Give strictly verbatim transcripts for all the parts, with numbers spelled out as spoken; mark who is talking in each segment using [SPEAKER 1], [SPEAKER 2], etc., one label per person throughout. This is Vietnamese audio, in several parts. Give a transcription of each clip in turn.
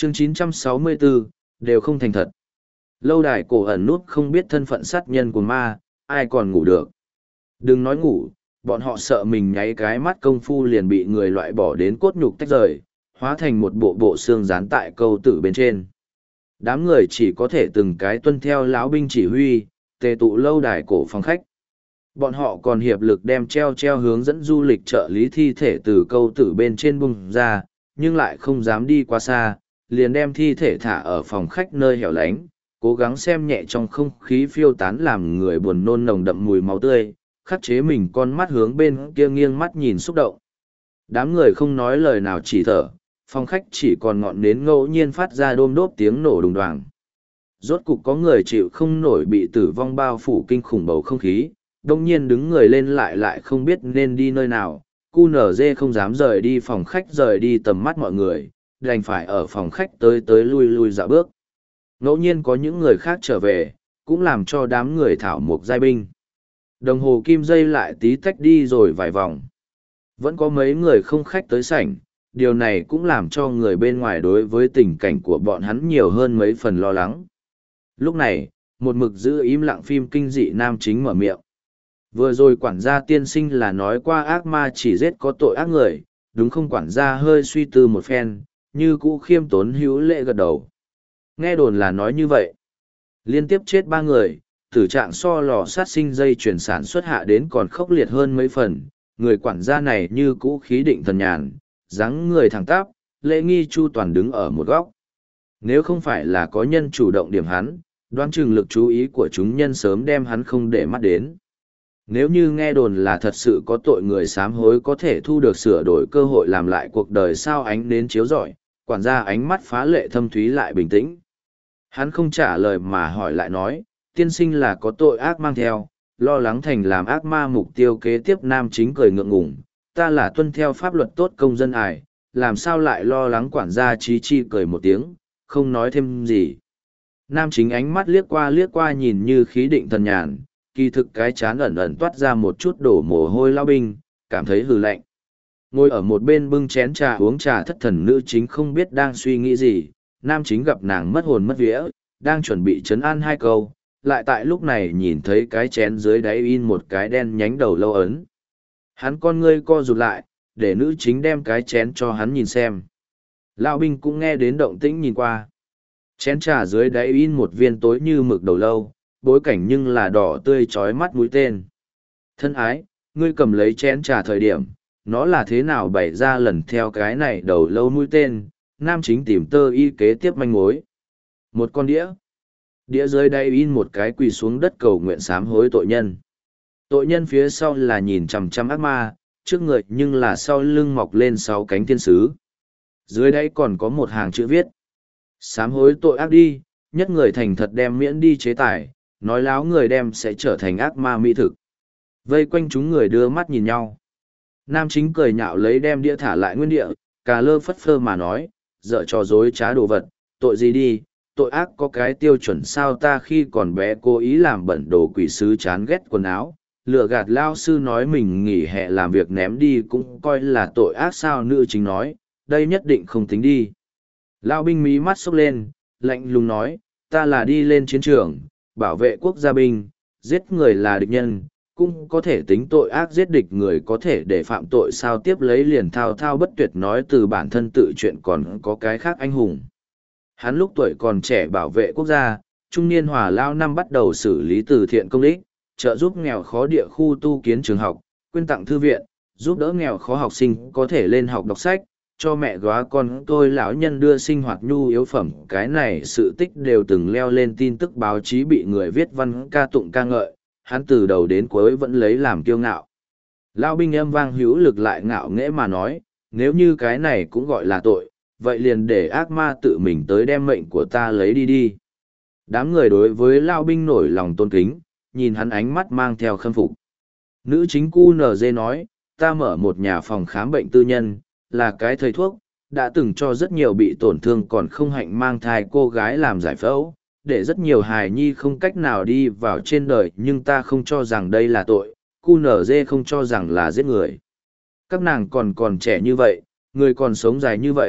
[SPEAKER 1] chương chín trăm sáu mươi bốn, đều không thành thật. Lâu đài cổ ẩn nút không biết thân phận sát nhân của ma, ai còn ngủ được. Đừng nói ngủ, bọn họ sợ mình nháy cái mắt công phu liền bị người loại bỏ đến cốt nhục tách rời, hóa thành một bộ bộ xương dán tại câu tử bên trên. Đám người chỉ có thể từng cái tuân theo lão binh chỉ huy, tề tụ lâu đài cổ phòng khách. Bọn họ còn hiệp lực đem treo treo hướng dẫn du lịch trợ lý thi thể từ câu tử bên trên bung ra, nhưng lại không dám đi quá xa, liền đem thi thể thả ở phòng khách nơi hẻo lánh, cố gắng xem nhẹ trong không khí phiêu tán làm người buồn nôn nồng đậm mùi máu tươi, khắc chế mình con mắt hướng bên kia nghiêng mắt nhìn xúc động. Đám người không nói lời nào chỉ thở, phòng khách chỉ còn ngọn nến ngẫu nhiên phát ra đôm đốp tiếng nổ đùng đoàng. Rốt cục có người chịu không nổi bị tử vong bao phủ kinh khủng bầu không khí, đông nhiên đứng người lên lại lại không biết nên đi nơi nào. Cu nở dê không dám rời đi phòng khách rời đi tầm mắt mọi người, đành phải ở phòng khách tới tới lui lui dạo bước. Ngẫu nhiên có những người khác trở về, cũng làm cho đám người thảo mộc giai binh. Đồng hồ kim dây lại tí tách đi rồi vài vòng. Vẫn có mấy người không khách tới sảnh, điều này cũng làm cho người bên ngoài đối với tình cảnh của bọn hắn nhiều hơn mấy phần lo lắng. Lúc này, một mực giữ im lặng phim kinh dị nam chính mở miệng. Vừa rồi quản gia tiên sinh là nói qua ác ma chỉ giết có tội ác người, đúng không? Quản gia hơi suy tư một phen, như cũ khiêm tốn hữu lệ gật đầu. Nghe đồn là nói như vậy. Liên tiếp chết ba người, tử trạng so lò sát sinh dây chuyển sản xuất hạ đến còn khốc liệt hơn mấy phần, người quản gia này như cũ khí định thần nhàn, dáng người thẳng tắp, lễ nghi chu toàn đứng ở một góc. Nếu không phải là có nhân chủ động điểm hắn, đoán chừng lực chú ý của chúng nhân sớm đem hắn không để mắt đến. Nếu như nghe đồn là thật sự có tội người sám hối có thể thu được sửa đổi cơ hội làm lại cuộc đời sao ánh đến chiếu rọi, quản gia ánh mắt phá lệ thâm thúy lại bình tĩnh. Hắn không trả lời mà hỏi lại nói, tiên sinh là có tội ác mang theo, lo lắng thành làm ác ma mục tiêu kế tiếp nam chính cười ngượng ngùng, ta là tuân theo pháp luật tốt công dân ải, làm sao lại lo lắng quản gia trí chi cười một tiếng, không nói thêm gì. Nam chính ánh mắt liếc qua liếc qua nhìn như khí định thần nhàn, kỳ thực cái chán ẩn ẩn toát ra một chút đổ mồ hôi lao binh, cảm thấy hừ lạnh. Ngồi ở một bên bưng chén trà uống trà thất thần nữ chính không biết đang suy nghĩ gì, nam chính gặp nàng mất hồn mất vía, đang chuẩn bị chấn an hai câu, lại tại lúc này nhìn thấy cái chén dưới đáy in một cái đen nhánh đầu lâu ấn. Hắn con ngươi co rụt lại, để nữ chính đem cái chén cho hắn nhìn xem. Lão binh cũng nghe đến động tĩnh nhìn qua. Chén trà dưới đáy in một viên tối như mực đầu lâu, bối cảnh nhưng là đỏ tươi chói mắt mũi tên. Thân ái, ngươi cầm lấy chén trà thời điểm, nó là thế nào bày ra lần theo cái này đầu lâu mũi tên, nam chính tìm tơ y kế tiếp manh mối. Một con đĩa. Đĩa dưới đây in một cái quỳ xuống đất cầu nguyện sám hối tội nhân. Tội nhân phía sau là nhìn chằm chằm ác ma, trước người nhưng là sau lưng mọc lên sáu cánh thiên sứ. Dưới đây còn có một hàng chữ viết. Sám hối tội ác đi, nhất người thành thật đem miễn đi chế tài, nói láo người đem sẽ trở thành ác ma mỹ thực. Vây quanh chúng người đưa mắt nhìn nhau. Nam chính cười nhạo lấy đem đĩa thả lại nguyên địa, cà lơ phất phơ mà nói, dở trò dối trá đồ vật, tội gì đi, tội ác có cái tiêu chuẩn sao ta khi còn bé cố ý làm bẩn đồ quỷ sứ chán ghét quần áo, lừa gạt lao sư nói mình nghỉ hè làm việc ném đi cũng coi là tội ác sao nữ chính nói, đây nhất định không tính đi. Lao binh mí mắt sốc lên, lạnh lùng nói, ta là đi lên chiến trường, bảo vệ quốc gia binh, giết người là địch nhân, cũng có thể tính tội ác giết địch người có thể để phạm tội sao tiếp lấy liền thao thao bất tuyệt nói từ bản thân tự chuyện còn có cái khác anh hùng. Hắn lúc tuổi còn trẻ bảo vệ quốc gia, trung niên hòa lao năm bắt đầu xử lý từ thiện công ích, trợ giúp nghèo khó địa khu tu kiến trường học, quyên tặng thư viện, giúp đỡ nghèo khó học sinh có thể lên học đọc sách, cho mẹ góa con tôi lão nhân đưa sinh hoạt nhu yếu phẩm. Cái này sự tích đều từng leo lên tin tức báo chí bị người viết văn ca tụng ca ngợi, hắn từ đầu đến cuối vẫn lấy làm kiêu ngạo. Lao binh âm vang hữu lực lại ngạo nghễ mà nói, nếu như cái này cũng gọi là tội, vậy liền để ác ma tự mình tới đem mệnh của ta lấy đi đi. Đám người đối với Lao binh nổi lòng tôn kính, nhìn hắn ánh mắt mang theo khâm phục. Nữ chính cu nờ dê nói, ta mở một nhà phòng khám bệnh tư nhân, là cái thầy thuốc, đã từng cho rất nhiều bị tổn thương còn không hạnh mang thai cô gái làm giải phẫu, để rất nhiều hài nhi không cách nào đi vào trên đời, nhưng ta không cho rằng đây là tội, cu nở dê không cho rằng là giết người. Các nàng còn còn trẻ như vậy, người còn sống dài như vậy,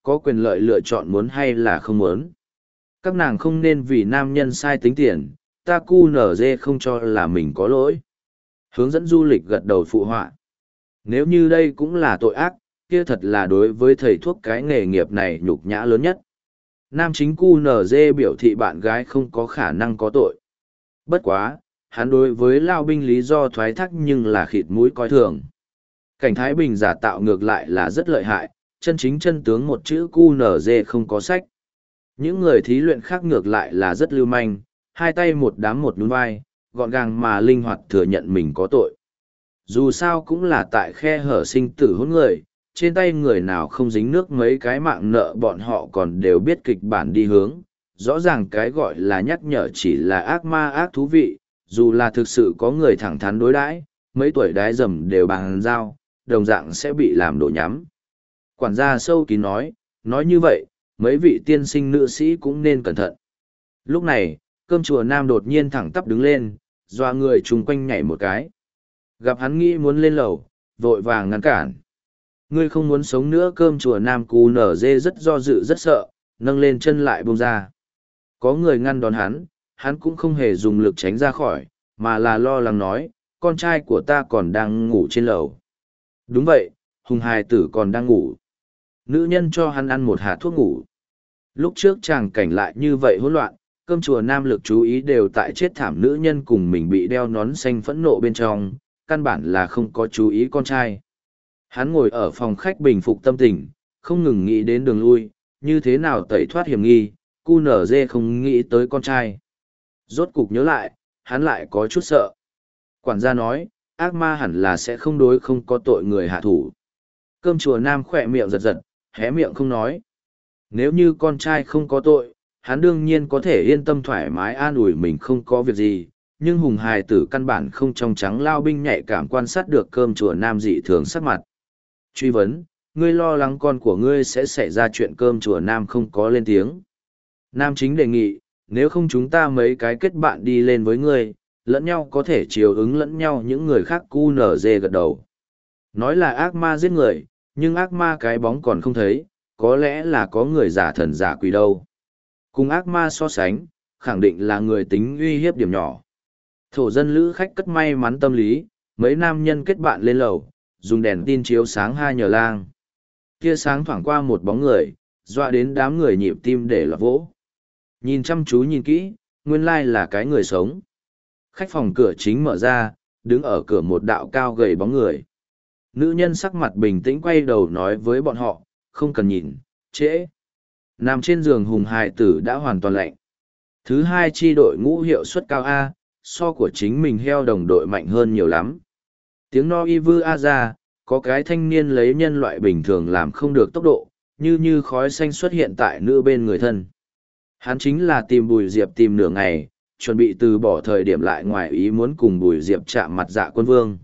[SPEAKER 1] có quyền lợi lựa chọn muốn hay là không muốn. Các nàng không nên vì nam nhân sai tính tiền, ta cu nở dê không cho là mình có lỗi. Hướng dẫn du lịch gật đầu phụ họa. Nếu như đây cũng là tội ác, kia thật là đối với thầy thuốc cái nghề nghiệp này nhục nhã lớn nhất. Nam chính cu nở dê biểu thị bạn gái không có khả năng có tội. Bất quá, hắn đối với lao binh lý do thoái thác nhưng là khịt mũi coi thường. Cảnh Thái Bình giả tạo ngược lại là rất lợi hại, chân chính chân tướng một chữ cu nở dê không có sách. Những người thí luyện khác ngược lại là rất lưu manh, hai tay một đám một nhún vai, gọn gàng mà linh hoạt thừa nhận mình có tội. Dù sao cũng là tại khe hở sinh tử hôn người, trên tay người nào không dính nước mấy cái mạng nợ bọn họ còn đều biết kịch bản đi hướng. Rõ ràng cái gọi là nhắc nhở chỉ là ác ma ác thú vị, dù là thực sự có người thẳng thắn đối đãi, mấy tuổi đái dầm đều bằng dao, đồng dạng sẽ bị làm đổ nhắm. Quản gia sâu kín nói, nói như vậy, mấy vị tiên sinh nữ sĩ cũng nên cẩn thận. Lúc này, cơm chùa nam đột nhiên thẳng tắp đứng lên, doa người chung quanh nhảy một cái. Gặp hắn nghĩ muốn lên lầu, vội vàng ngăn cản. Ngươi không muốn sống nữa, cơm chùa nam cù nở dê rất do dự rất sợ, nâng lên chân lại buông ra. Có người ngăn đón hắn, hắn cũng không hề dùng lực tránh ra khỏi, mà là lo lắng nói, con trai của ta còn đang ngủ trên lầu. Đúng vậy, Hùng hài tử còn đang ngủ. Nữ nhân cho hắn ăn một hạt thuốc ngủ. Lúc trước chàng cảnh lại như vậy hỗn loạn, cơm chùa nam lực chú ý đều tại chết thảm nữ nhân cùng mình bị đeo nón xanh phẫn nộ bên trong, căn bản là không có chú ý con trai. Hắn ngồi ở phòng khách bình phục tâm tình, không ngừng nghĩ đến đường lui, như thế nào tẩy thoát hiểm nghi, cu nở dê không nghĩ tới con trai. Rốt cục nhớ lại, hắn lại có chút sợ. Quản gia nói, ác ma hẳn là sẽ không đối không có tội người hạ thủ. Cơm chùa nam khỏe miệng giật giật, hé miệng không nói. Nếu như con trai không có tội, hắn đương nhiên có thể yên tâm thoải mái an ủi mình không có việc gì, nhưng hùng hài tử căn bản không trong trắng lao binh nhạy cảm quan sát được cơm chùa nam dị thường sắc mặt. Truy vấn, ngươi lo lắng con của ngươi sẽ xảy ra chuyện, cơm chùa nam không có lên tiếng. Nam chính đề nghị, nếu không chúng ta mấy cái kết bạn đi lên với ngươi, lẫn nhau có thể chiều ứng lẫn nhau, những người khác cu nở dê gật đầu. Nói là ác ma giết người, nhưng ác ma cái bóng còn không thấy, có lẽ là có người giả thần giả quỷ đâu. Cùng ác ma so sánh, khẳng định là người tính uy hiếp điểm nhỏ. Thổ dân lữ khách cất may mắn tâm lý, mấy nam nhân kết bạn lên lầu, dùng đèn tin chiếu sáng hai nhờ lang. Tia sáng thoảng qua một bóng người, dọa đến đám người nhịp tim để lọt vỗ. Nhìn chăm chú nhìn kỹ, nguyên lai là cái người sống. Khách phòng cửa chính mở ra, đứng ở cửa một đạo cao gầy bóng người. Nữ nhân sắc mặt bình tĩnh quay đầu nói với bọn họ, không cần nhìn, trễ. Nằm trên giường hùng hài tử đã hoàn toàn lạnh. Thứ hai chi đội ngũ hiệu suất cao A, so của chính mình heo đồng đội mạnh hơn nhiều lắm. Tiếng no y vư A ra, có cái thanh niên lấy nhân loại bình thường làm không được tốc độ, như như khói xanh xuất hiện tại nữ bên người thân. Hắn chính là tìm Bùi Diệp tìm nửa ngày, chuẩn bị từ bỏ thời điểm lại ngoài ý muốn cùng Bùi Diệp chạm mặt Dạ Quân Vương.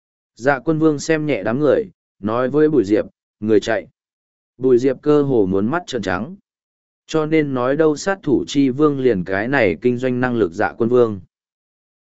[SPEAKER 1] Dạ Quân Vương xem nhẹ đám người, nói với Bùi Diệp, người chạy. Bùi Diệp cơ hồ muốn mắt trợn trắng. Cho nên nói đâu sát thủ chi vương liền cái này kinh doanh năng lực Dạ Quân Vương.